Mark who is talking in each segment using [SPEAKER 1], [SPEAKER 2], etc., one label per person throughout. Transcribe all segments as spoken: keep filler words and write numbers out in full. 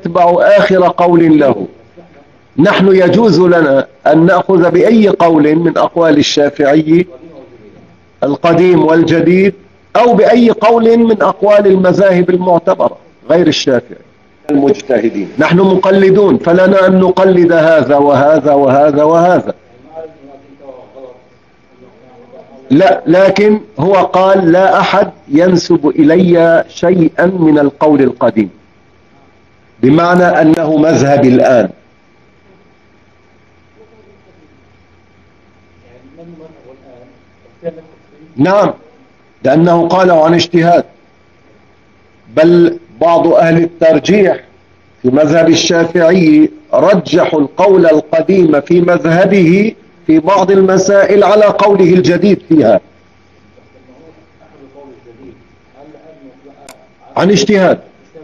[SPEAKER 1] نتبع آخر قول له. نحن يجوز لنا أن نأخذ بأي قول من أقوال الشافعي القديم والجديد، أو بأي قول من أقوال المذاهب المعتبرة غير الشافعي المجتهدين. نحن مقلدون، فلنا أن نقلد هذا وهذا وهذا وهذا. لا، لكن هو قال لا أحد ينسب إلي شيئا من القول القديم، بمعنى أنه مذهبي الآن. نعم، لأنه قال عن اجتهاد. بل بعض أهل الترجيح في مذهب الشافعي رجحوا القول القديم في مذهبه في بعض المسائل على قوله الجديد فيها عن اجتهاد.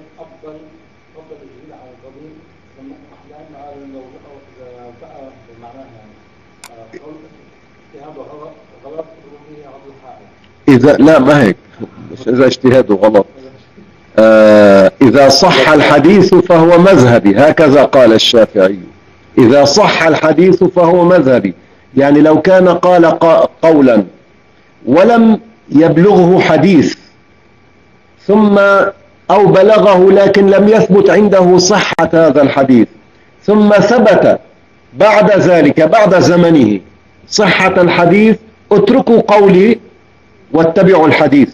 [SPEAKER 1] إذا لا ما هيك، مش إذا اجتهاده غلط. آه إذا صح الحديث فهو مذهبي، هكذا قال الشافعي. إذا صح الحديث فهو مذهبي، يعني لو كان قال قولا ولم يبلغه حديث، ثم أو بلغه لكن لم يثبت عنده صحة هذا الحديث، ثم ثبت بعد ذلك بعد زمنه صحة الحديث، اتركوا قولي واتبعوا الحديث.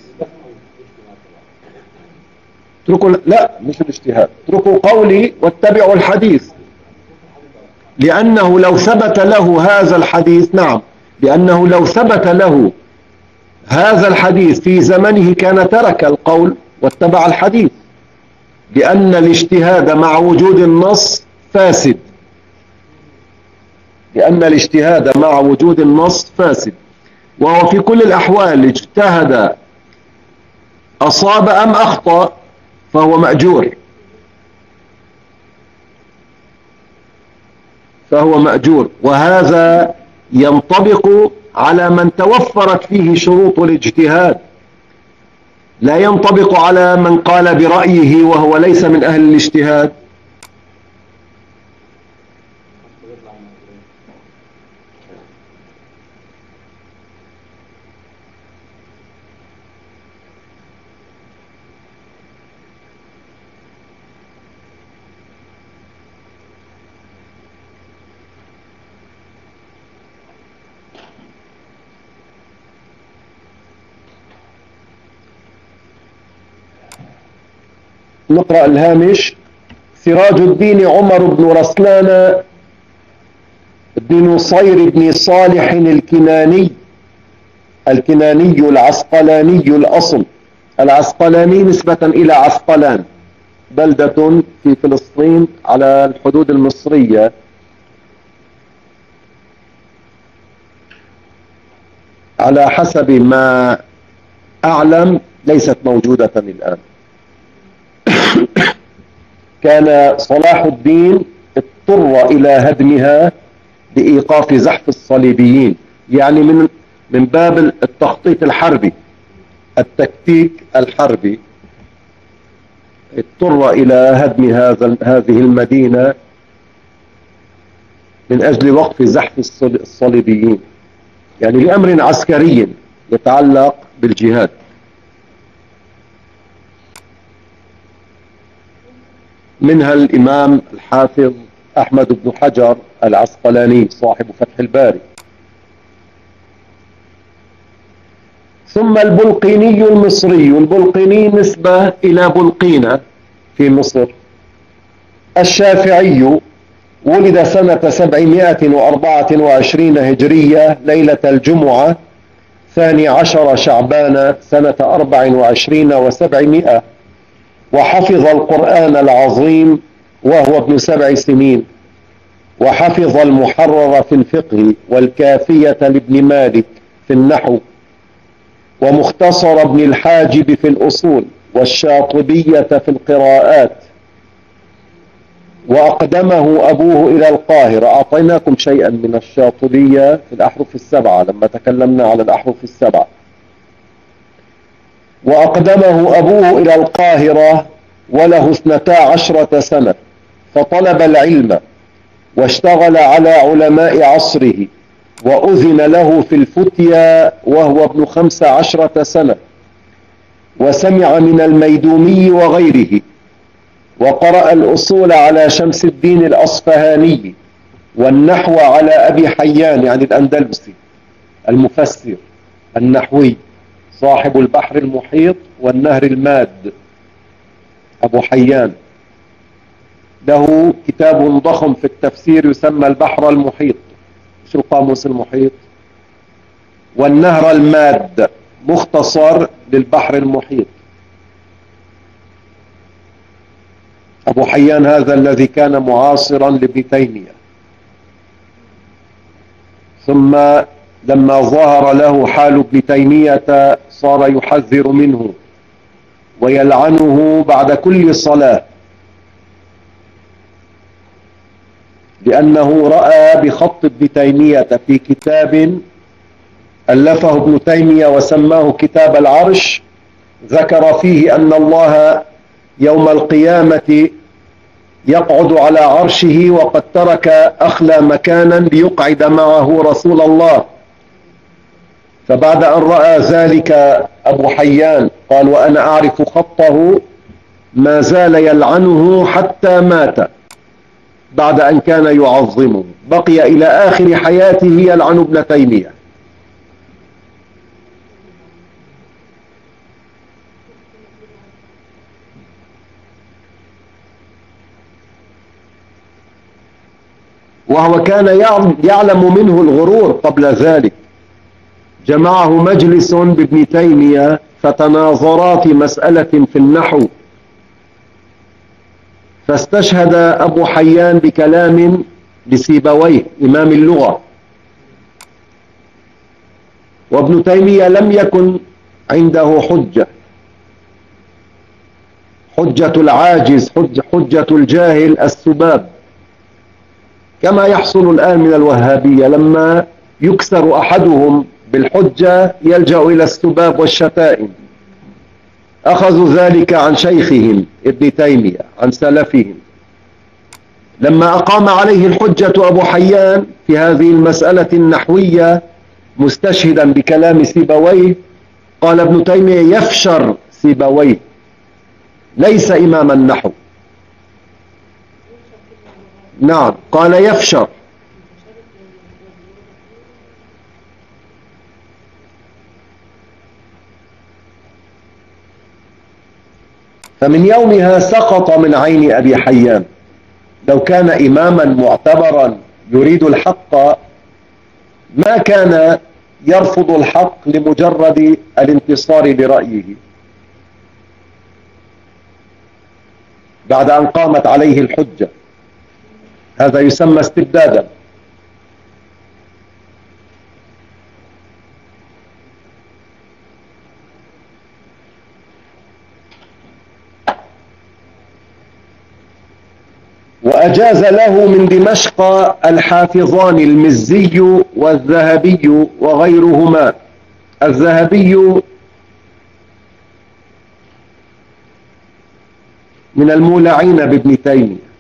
[SPEAKER 1] اتركوا، لا مش الاجتهاد، اتركوا قولي واتبعوا الحديث، لأنه لو ثبت له هذا الحديث، نعم، لأنه لو ثبت له هذا الحديث في زمنه كان ترك القول واتبع الحديث، لأن الاجتهاد مع وجود النص فاسد، لأن الاجتهاد مع وجود النص فاسد. وهو في كل الأحوال اجتهد أصاب أم أخطأ فهو مأجور، فهو مأجور. وهذا ينطبق على من توفرت فيه شروط الاجتهاد، لا ينطبق على من قال برأيه وهو ليس من أهل الاجتهاد. نقرأ الهامش. سراج الدين عمر بن رسلان بن نصير بن صالح الكناني، الكناني العسقلاني الأصل. العسقلاني نسبة إلى عسقلان، بلدة في فلسطين على الحدود المصرية. على حسب ما أعلم ليست موجودة الآن. كان صلاح الدين اضطر إلى هدمها بإيقاف زحف الصليبيين، يعني من من باب التخطيط الحربي، التكتيك الحربي، اضطر إلى هدم هذا هذه المدينة من أجل وقف زحف الصليبيين، يعني لأمر عسكري يتعلق بالجهاد. منها الإمام الحافظ أحمد بن حجر العسقلاني صاحب فتح الباري. ثم البلقيني المصري، البلقيني نسبة إلى بلقينة في مصر. الشافعي ولد سنة سبعمائة وأربعة وعشرين هجرية ليلة الجمعة ثاني عشر شعبان سنة أربع وعشرين وسبعمائة، وحفظ القرآن العظيم وهو ابن سبع سنين، وحفظ المحرر في الفقه والكافية لابن مالك في النحو، ومختصر ابن الحاجب في الأصول، والشاطبية في القراءات. وأقدمه أبوه إلى القاهرة. أعطيناكم شيئا من الشاطبية في الأحرف السبعة لما تكلمنا على الأحرف السبعة. وأقدمه أبوه إلى القاهرة وله اثنتا عشرة سنة، فطلب العلم واشتغل على علماء عصره، وأذن له في الفتيا وهو ابن خمس عشرة سنة، وسمع من الميدومي وغيره، وقرأ الأصول على شمس الدين الأصفهاني، والنحو على أبي حيان يعني الأندلسي المفسر النحوي صاحب البحر المحيط والنهر الماد، أبو حيان له كتاب ضخم في التفسير يسمى البحر المحيط، مش القاموس المحيط، والنهر الماد مختصر للبحر المحيط. أبو حيان هذا الذي كان معاصرا لابن تيمية، ثم لما ظهر له حال ابن تيمية صار يحذر منه ويلعنه بعد كل صلاة، لأنه رأى بخط ابن تيمية في كتاب ألفه ابن تيمية وسماه كتاب العرش، ذكر فيه أن الله يوم القيامة يقعد على عرشه وقد ترك أخلى مكانا ليقعد معه رسول الله. فبعد أن رأى ذلك أبو حيان قال وأنا أعرف خطه ما زال يلعنه حتى مات، بعد أن كان يعظمه بقي إلى آخر حياته يلعن ابن تيمية. وهو كان يعلم منه الغرور قبل ذلك. جمعه مجلس بابن تيمية فتناظرا في مسألة في النحو، فاستشهد أبو حيان بكلام لسيبويه إمام اللغة، وابن تيمية لم يكن عنده حجة، حجة العاجز حجة, حجة الجاهل السباب، كما يحصل الآن من الوهابية لما يكسر أحدهم بالحجة يلجأ إلى السباب والشتائم. أخذوا ذلك عن شيخهم ابن تيمية عن سلفهم. لما أقام عليه الحجة أبو حيان في هذه المسألة النحوية مستشهدا بكلام سيبويه، قال ابن تيمية يفشر سيبويه ليس إمام النحو. نعم قال يفشر. فمن يومها سقط من عين أبي حيان. لو كان إماما معتبرا يريد الحق ما كان يرفض الحق لمجرد الانتصار لرأيه بعد أن قامت عليه الحجة. هذا يسمى استبدادا. وأجاز له من دمشق الحافظان المزي والذهبي وغيرهما. الذهبي من المولعين بابن تيمية،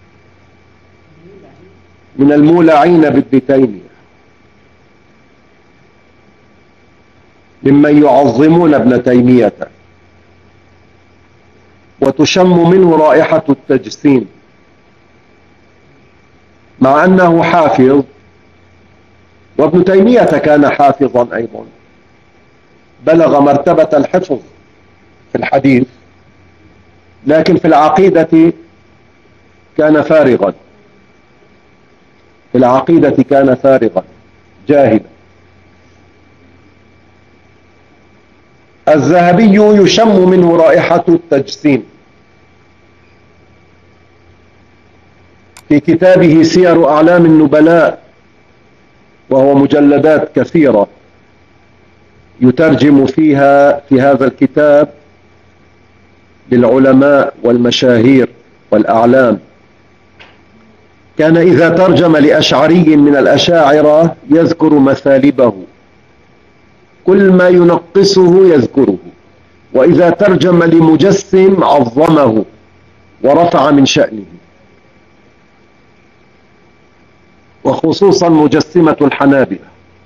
[SPEAKER 1] من المولعين بابن تيمية، ممن يعظمون ابن تيمية، وتشم منه رائحة التجسيم، مع أنه حافظ، وابن تيمية كان حافظا أيضا، بلغ مرتبة الحفظ في الحديث، لكن في العقيدة كان فارغا، في العقيدة كان فارغا جاهلا. الذهبي يشم منه رائحة التجسيم. في كتابه سير أعلام النبلاء، وهو مجلدات كثيرة يترجم فيها في هذا الكتاب للعلماء والمشاهير والأعلام، كان إذا ترجم لأشعري من الأشاعرة يذكر مثالبه، كل ما ينقصه يذكره، وإذا ترجم لمجسم عظمه ورفع من شأنه. وخصوصا مجسمة الحنابلة.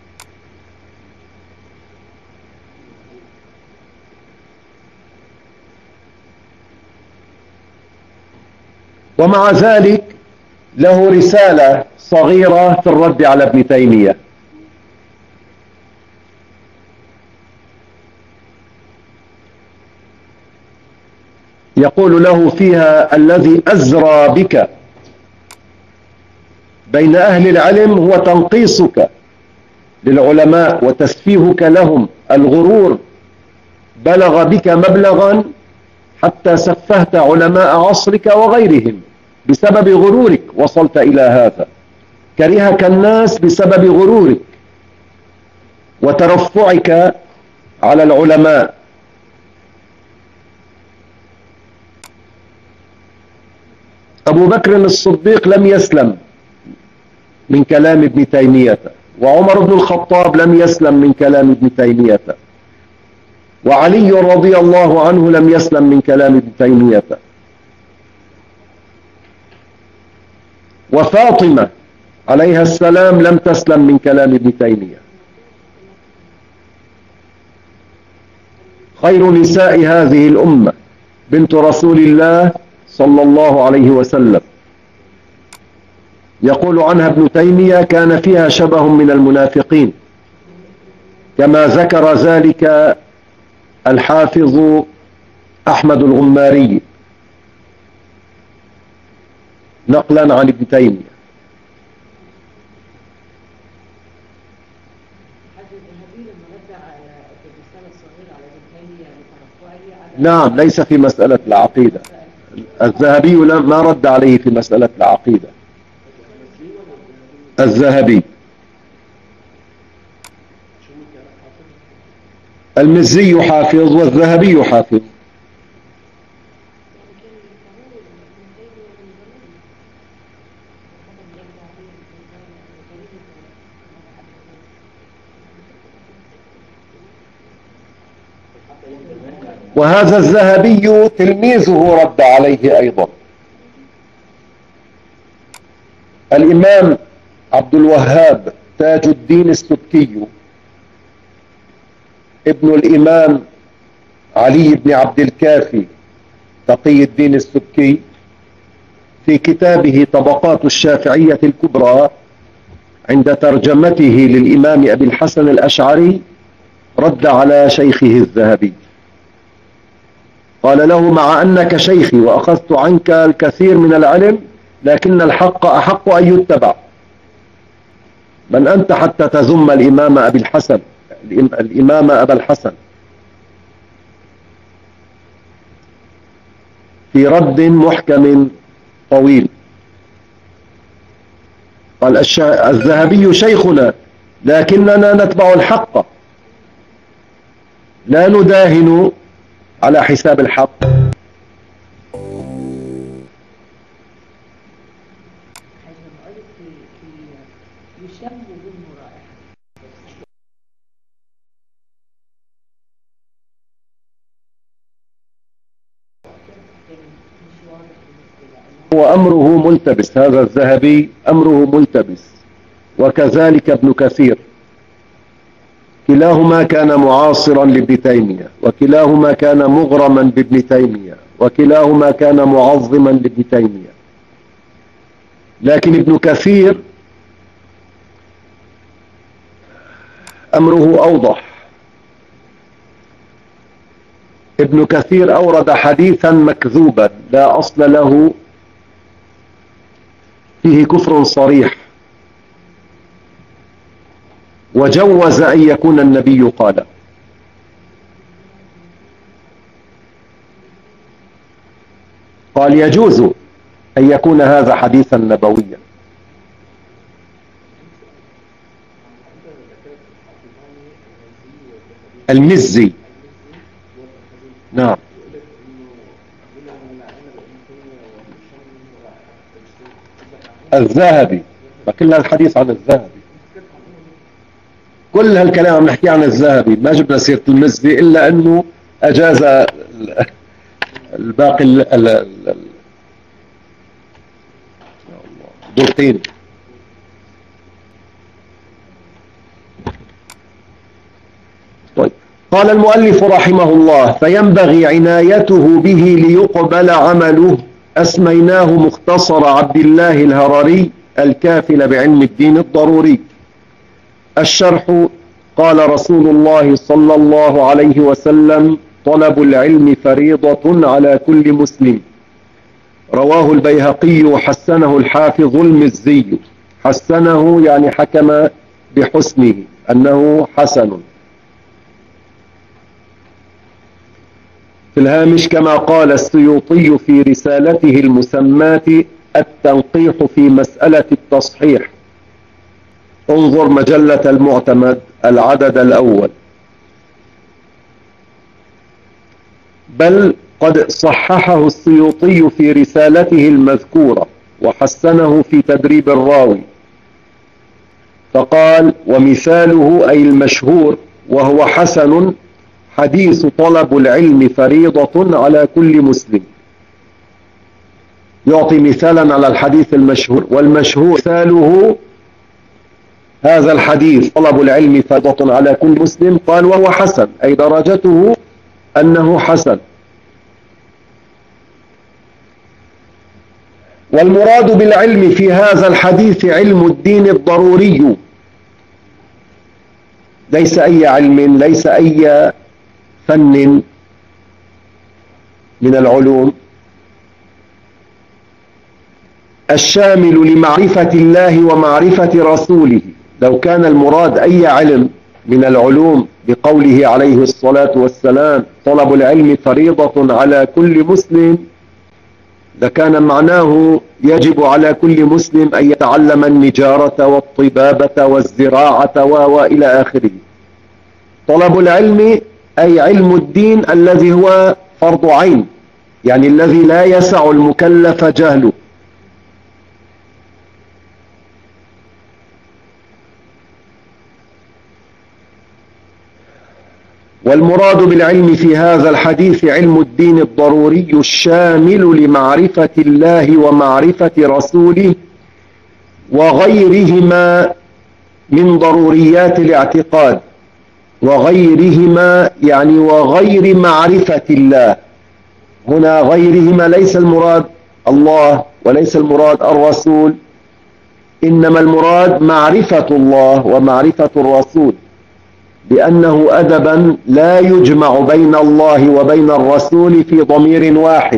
[SPEAKER 1] ومع ذلك له رسالة صغيرة في الرد على ابن تيمية. يقول له فيها: الذي أزرى بك بين أهل العلم هو تنقيصك للعلماء وتسفيهك لهم. الغرور بلغ بك مبلغا حتى سفهت علماء عصرك وغيرهم بسبب غرورك، وصلت إلى هذا. كرهك الناس بسبب غرورك وترفعك على العلماء. أبو بكر الصديق لم يسلم من كلام ابن تيمية، وعمر بن الخطاب لم يسلم من كلام ابن تيمية، وعلي رضي الله عنه لم يسلم من كلام ابن تيمية، وفاطمة عليها السلام لم تسلم من كلام ابن تيمية. خير نساء هذه الأمة بنت رسول الله صلى الله عليه وسلم، يقول عنها ابن تيمية: كان فيها شبه من المنافقين، كما ذكر ذلك الحافظ أحمد الغماري نقلا عن ابن تيمية. نعم، ليس في مسألة العقيدة. الذهبي ما رد عليه في مسألة العقيدة. الذهبي. المزي حافظ والذهبي حافظ. وهذا الذهبي تلميذه رد عليه أيضا. الإمام عبد الوهاب تاج الدين السبكي ابن الإمام علي بن عبد الكافي تقي الدين السبكي في كتابه طبقات الشافعية الكبرى عند ترجمته للإمام أبي الحسن الأشعري رد على شيخه الذهبي، قال له: مع أنك شيخي وأخذت عنك الكثير من العلم، لكن الحق أحق أن يتبع. من أنت حتى تذم الإمام أبي الحسن الإمام أبا الحسن؟ في رد محكم طويل قال: الذهبي شيخنا لكننا نتبع الحق، لا نداهن على حساب الحق. هو أمره ملتبس، هذا الذهبي أمره ملتبس، وكذلك ابن كثير، كلاهما كان معاصرا لابن تيمية، وكلاهما كان مغرما بابن تيمية، وكلاهما كان معظما لابن تيمية. لكن ابن كثير أمره أوضح. ابن كثير أورد حديثا مكذوبا لا أصل له، فيه كفر صريح، وجوز أن يكون النبي قال. قال: يجوز أن يكون هذا حديثا نبويا. المزي. نعم. الذهبي، كل الحديث عن الذهبي، كل هالكلام عم نحكي عن الذهبي، ما جبنا سيرة المزي إلا أنه أجاز الباقي البرقيني. قال المؤلف رحمه الله: فينبغي عنايته به ليقبل عمله. أسميناه مختصر عبد الله الهرري الكافل بعلم الدين الضروري. الشرح: قال رسول الله صلى الله عليه وسلم: طلب العلم فريضة على كل مسلم. رواه البيهقي وحسنه الحافظ المزي. حسنه يعني حكم بحسنه أنه حسن. في الهامش: كما قال السيوطي في رسالته المسماة التنقيح في مسألة التصحيح. انظر مجلة المعتمد العدد الأول. بل قد صححه السيوطي في رسالته المذكورة وحسنه في تدريب الراوي، فقال: ومثاله أي المشهور وهو حسن حديث طلب العلم فريضة على كل مسلم. يعطي مثالا على الحديث المشهور، والمشهور مثاله هذا الحديث طلب العلم فريضة على كل مسلم. قال: وهو حسن، أي درجته أنه حسن. والمراد بالعلم في هذا الحديث علم الدين الضروري، ليس أي علم، ليس أي فن من العلوم، الشامل لمعرفة الله ومعرفة رسوله. لو كان المراد أي علم من العلوم بقوله عليه الصلاة والسلام: طلب العلم فريضة على كل مسلم، لكان معناه يجب على كل مسلم أن يتعلم النجارة والطبابة والزراعة وإلى آخره. طلب العلم أي علم الدين الذي هو فرض عين، يعني الذي لا يسع المكلف جهله. والمراد بالعلم في هذا الحديث علم الدين الضروري الشامل لمعرفة الله ومعرفة رسوله وغيرهما من ضروريات الاعتقاد. وغيرهما يعني وغير معرفة الله. هنا غيرهما ليس المراد الله وليس المراد الرسول، إنما المراد معرفة الله ومعرفة الرسول، لأنه أدبا لا يجمع بين الله وبين الرسول في ضمير واحد.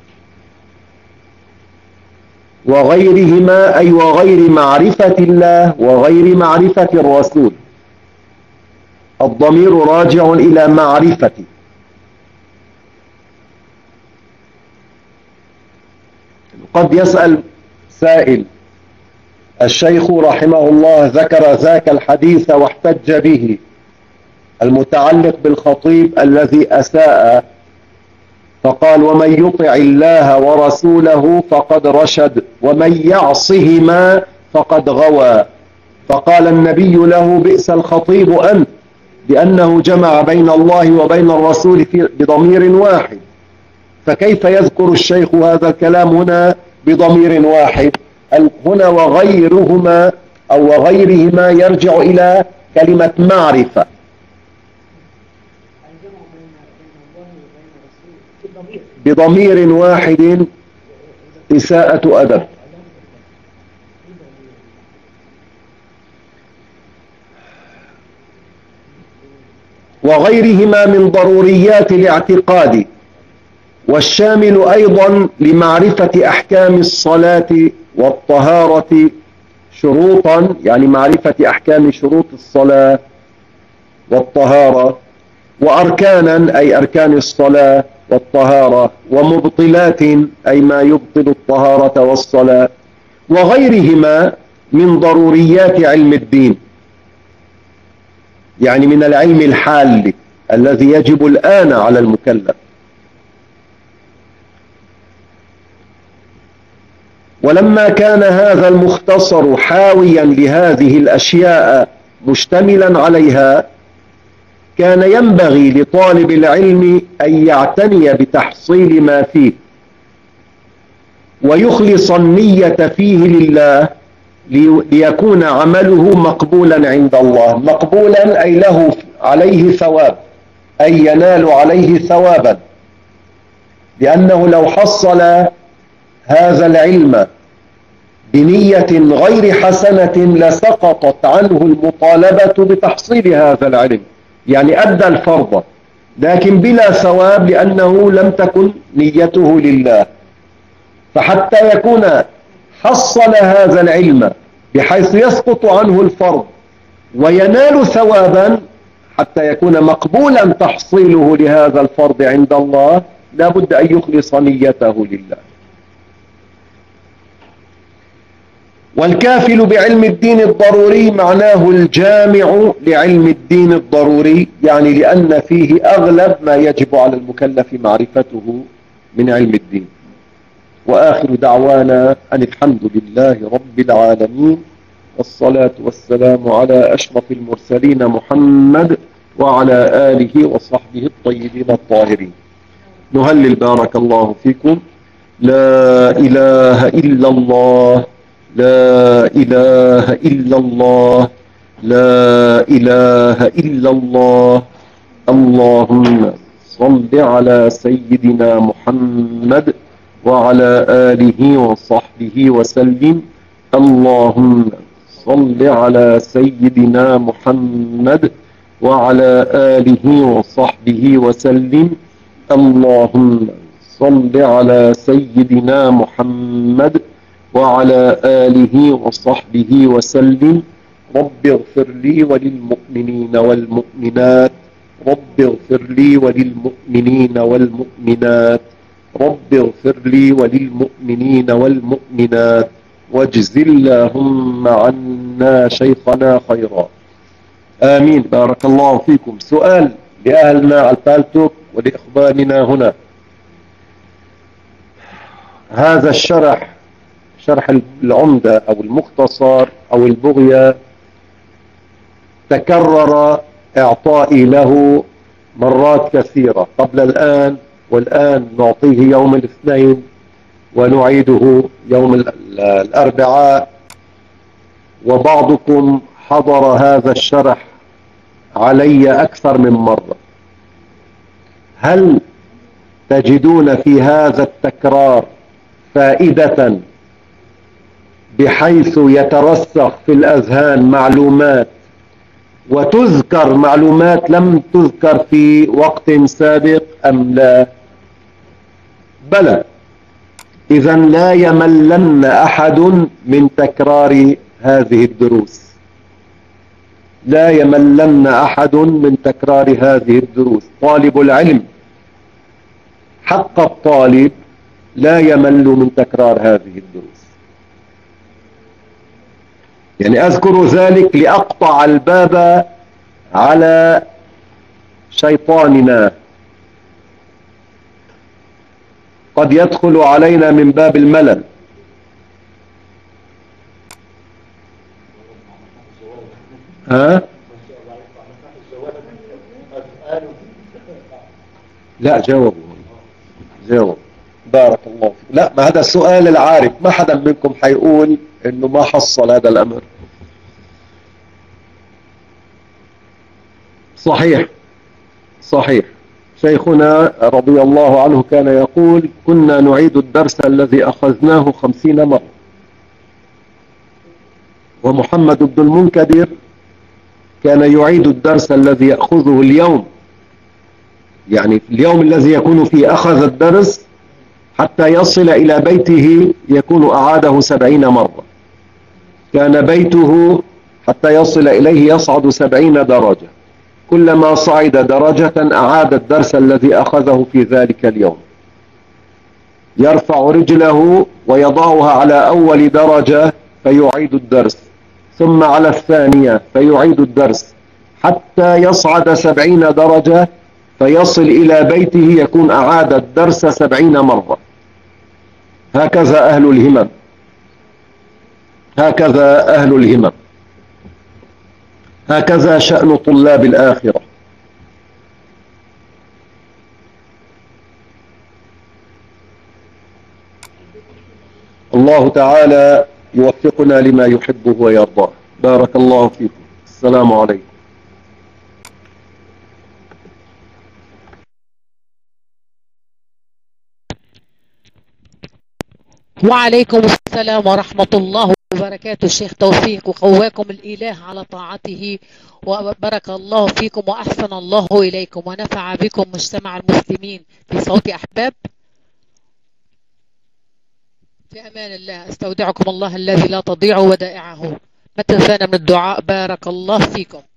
[SPEAKER 1] وغيرهما أي وغير معرفة الله وغير معرفة الرسول. الضمير راجع إلى معرفة. قد يسأل سائل: الشيخ رحمه الله ذكر ذاك الحديث واحتج به المتعلق بالخطيب الذي أساء، فقال: ومن يطع الله ورسوله فقد رشد ومن يعصهما فقد غوى. فقال النبي له: بئس الخطيب أنت، لأنه جمع بين الله وبين الرسول بضمير واحد. فكيف يذكر الشيخ هذا الكلام هنا بضمير واحد؟ هنا وغيرهما أو وغيرهما يرجع إلى كلمة معرفة. بضمير واحد إساءة أدب. وغيرهما من ضروريات الاعتقاد، والشامل أيضا لمعرفة أحكام الصلاة والطهارة شروطا، يعني معرفة أحكام شروط الصلاة والطهارة، وأركانا أي أركان الصلاة والطهارة، ومبطلات أي ما يبطل الطهارة والصلاة، وغيرهما من ضروريات علم الدين، يعني من العلم الحال الذي يجب الآن على المكلف. ولما كان هذا المختصر حاويا لهذه الأشياء مشتملا عليها، كان ينبغي لطالب العلم أن يعتني بتحصيل ما فيه ويخلص النية فيه لله ليكون عمله مقبولا عند الله. مقبولا أي له عليه ثواب، أي ينال عليه ثوابا، لأنه لو حصل هذا العلم بنية غير حسنة لسقطت عنه المطالبة بتحصيل هذا العلم، يعني أدى الفرض لكن بلا ثواب لأنه لم تكن نيته لله. فحتى يكون حصل هذا العلم بحيث يسقط عنه الفرض وينال ثوابا، حتى يكون مقبولا تحصيله لهذا الفرض عند الله لا بد أن يخلص نيته لله. والكافل بعلم الدين الضروري معناه الجامع لعلم الدين الضروري، يعني لأن فيه أغلب ما يجب على المكلف معرفته من علم الدين. وآخر دعوانا أن الحمد لله رب العالمين، والصلاة والسلام على أشرف المرسلين محمد وعلى آله وصحبه الطيبين الطاهرين. نهلل بارك الله فيكم. لا إله إلا الله، لا إله إلا الله، لا إله إلا الله. اللهم صل على سيدنا محمد وعلى آله وصحبه وسلم. اللهم صل على سيدنا محمد وعلى آله وصحبه وسلم. اللهم صل على سيدنا محمد وعلى آله وصحبه وسلم. رب اغفر لي وللمؤمنين والمؤمنات، رب اغفر لي وللمؤمنين والمؤمنات، رب اغفر لي وللمؤمنين والمؤمنات، واجز اللهم عنا شيخنا خيرا. آمين. بارك الله فيكم. سؤال لأهلنا على الفالتوك ولإخواننا هنا. هذا الشرح، شرح العمدة أو المختصر أو البغية، تكرر إعطائي له مرات كثيرة قبل الآن، والآن نعطيه يوم الاثنين ونعيده يوم الأربعاء، وبعضكم حضر هذا الشرح علي أكثر من مرة. هل تجدون في هذا التكرار فائدة بحيث يترسخ في الأذهان معلومات وتذكر معلومات لم تذكر في وقت سابق أم لا؟ بلى. إذا لا يملن أحد من تكرار هذه الدروس، لا يملن أحد من تكرار هذه الدروس. طالب العلم حق الطالب لا يمل من تكرار هذه الدروس. يعني أذكر ذلك لأقطع الباب على شيطاننا، قد يدخل علينا من باب الملل. ها؟ لا جاوبوا، جاوب. بارك الله فيك. لا، ما هذا السؤال العارف، ما حدا منكم حيقول انه ما حصل هذا الامر. صحيح صحيح. شيخنا رضي الله عنه كان يقول: كنا نعيد الدرس الذي أخذناه خمسين مرة. ومحمد بن المنكدر كان يعيد الدرس الذي يأخذه اليوم، يعني في اليوم الذي يكون فيه أخذ الدرس حتى يصل إلى بيته يكون أعاده سبعين مرة. كان بيته حتى يصل إليه يصعد سبعين درجة، كلما صعد درجة أعاد الدرس الذي أخذه في ذلك اليوم. يرفع رجله ويضعها على أول درجة فيعيد الدرس، ثم على الثانية فيعيد الدرس حتى يصعد سبعين درجة فيصل إلى بيته يكون أعاد الدرس سبعين مرة. هكذا أهل الهمم، هكذا أهل الهمم، هكذا شأن طلاب الآخرة. الله تعالى يوفقنا لما يحبه ويرضاه. بارك الله فيكم. السلام عليكم.
[SPEAKER 2] وعليكم السلام ورحمة الله وبركاته الشيخ توفيق، وقواكم الإله على طاعته، وبارك الله فيكم وأحسن الله إليكم ونفع بكم مجتمع المسلمين في صوت أحباب. في أمان الله، استودعكم الله الذي لا تضيع ودائعه. ما تنسانا من الدعاء. بارك الله فيكم.